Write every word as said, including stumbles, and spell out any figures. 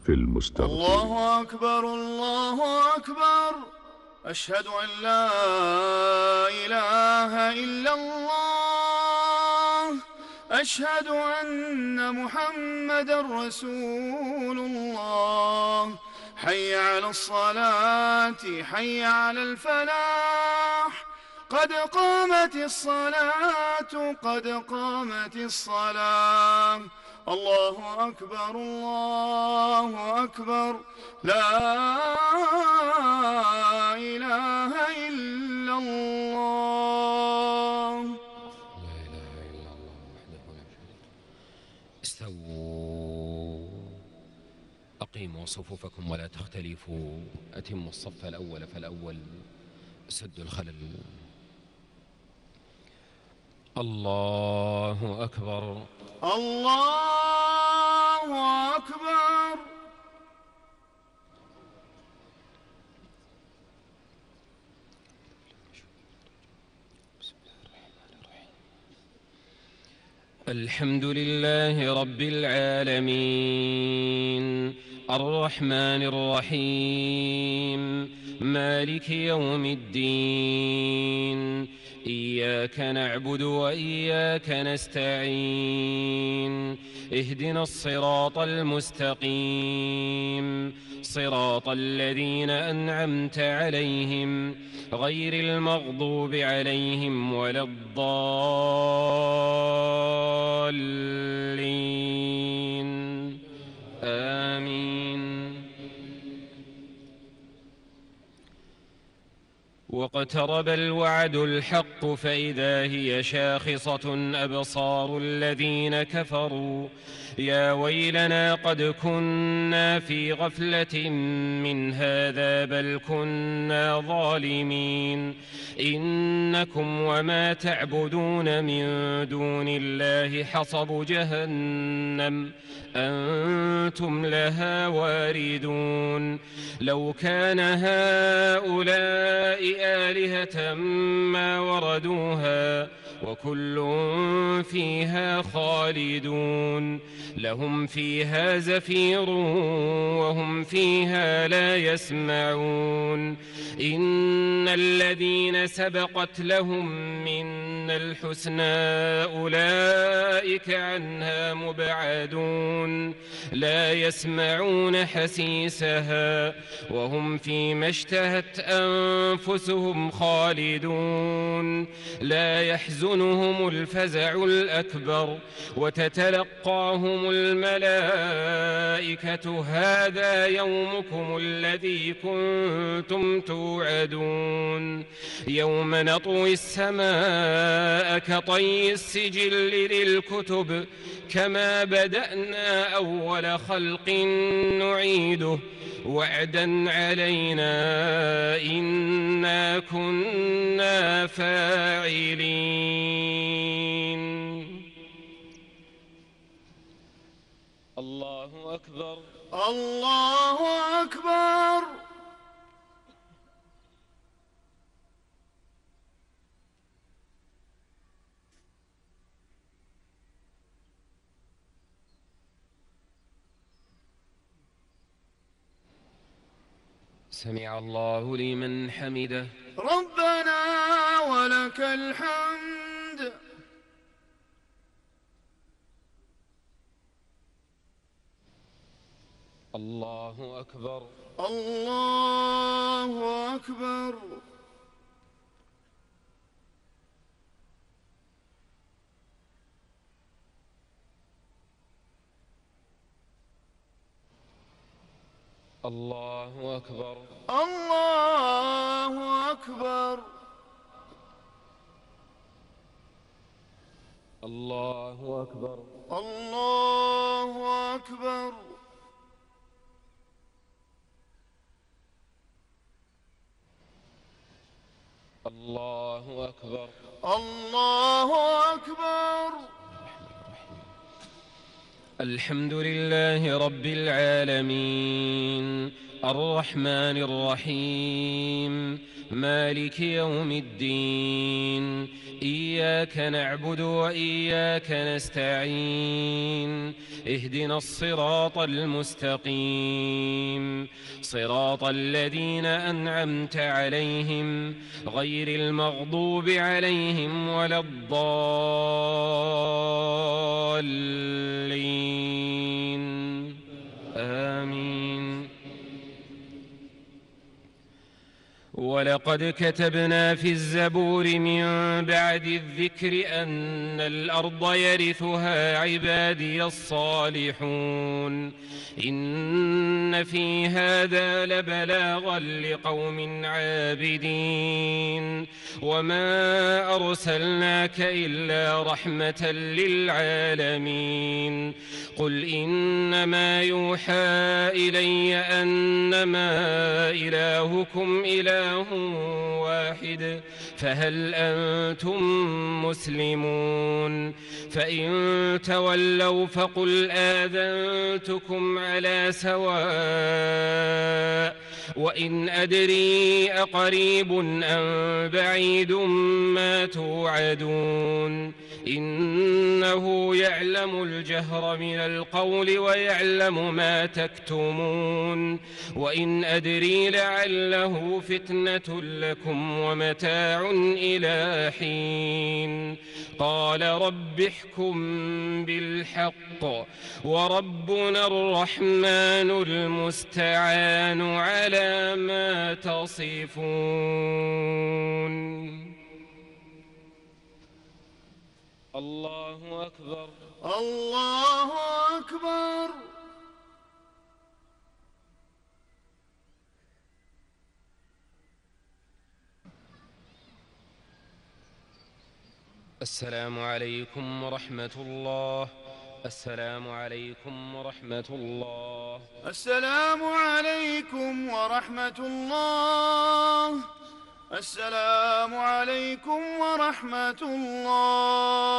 في المستغفر. الله أكبر الله أكبر، أشهد أن لا إله إلا الله، أشهد أن محمدا رسول الله. حي على الصلاة حي على الفلاح، قد قامت الصلاة قد قامت الصلاة. الله أكبر الله أكبر، لا إله إلا الله. لا إله إلا الله وحده لا شريك له. استووا، أقيموا صفوفكم ولا تختلفوا، أتموا الصف الأول فالأول، سدوا الخلل. الله أكبر الله أكبر. الحمد لله رب العالمين، الرحمن الرحيم، مالك يوم الدين. إياك نعبد وإياك نستعين، اهدنا الصراط المستقيم، صراط الذين أنعمت عليهم غير المغضوب عليهم ولا الضالين، آمين. واقترب الوعد الحق فإذا هي شاخصة أبصار الذين كفروا، يا ويلنا قد كنا في غفلة من هذا بل كنا ظالمين. إنكم وما تعبدون من دون الله حصب جهنم أنتم لها واردون. لو كان هؤلاء آلهة ما وردوها وكل فيها خالدون. لهم فيها زفير وهم فيها لا يسمعون. إن الذين سبقت لهم منا الحسنى أولئك عنها مبعدون، لا يسمعون حسيسها وهم فيما اشتهت أنفسهم خالدون. لا يحزنهم الفزع الأكبر وتتلقاهم الملائكة هذا يومكم الذي كنتم توعدون. يوم نطوي السماء كطي السجل للكتب كما بدأنا أول خلق نعيده وعدا علينا إنا كنا فاعلين. الله أكبر الله أكبر. سمع الله لمن حمده. ربنا ولك الحمد. الله أكبر الله أكبر. الله أكبر الله أكبر. الله أكبر الله أكبر. الله أكبر الله أكبر. الحمد لله رب العالمين، الرحمن الرحيم مالك يوم الدين إياك نعبد وإياك نستعين اهدنا الصراط المستقيم صراط الذين أنعمت عليهم غير المغضوب عليهم ولا الضالين آمين. ولقد كتبنا في الزبور من بعد الذكر أن الأرض يرثها عبادي الصالحون إن في هذا لبلاغا لقوم عابدين وما أرسلناك إلا رحمة للعالمين قل إنما يوحى إلي أنما إلهكم إله واحد فهل أنتم مسلمون فإن تولوا فقل آذنتكم على سواء وإن أدري أقريب أم بعيد ما توعدون إنه يعلم الجهر من القول ويعلم ما تكتمون وإن أدري لعله فتنة لكم ومتاع إلى حين قال رب احكم بالحق وربنا الرحمن المستعان على ما تصفون. الله أكبر. الله أكبر. السلام عليكم ورحمة الله. السلام عليكم ورحمة الله. السلام عليكم ورحمة الله. السلام عليكم ورحمة الله.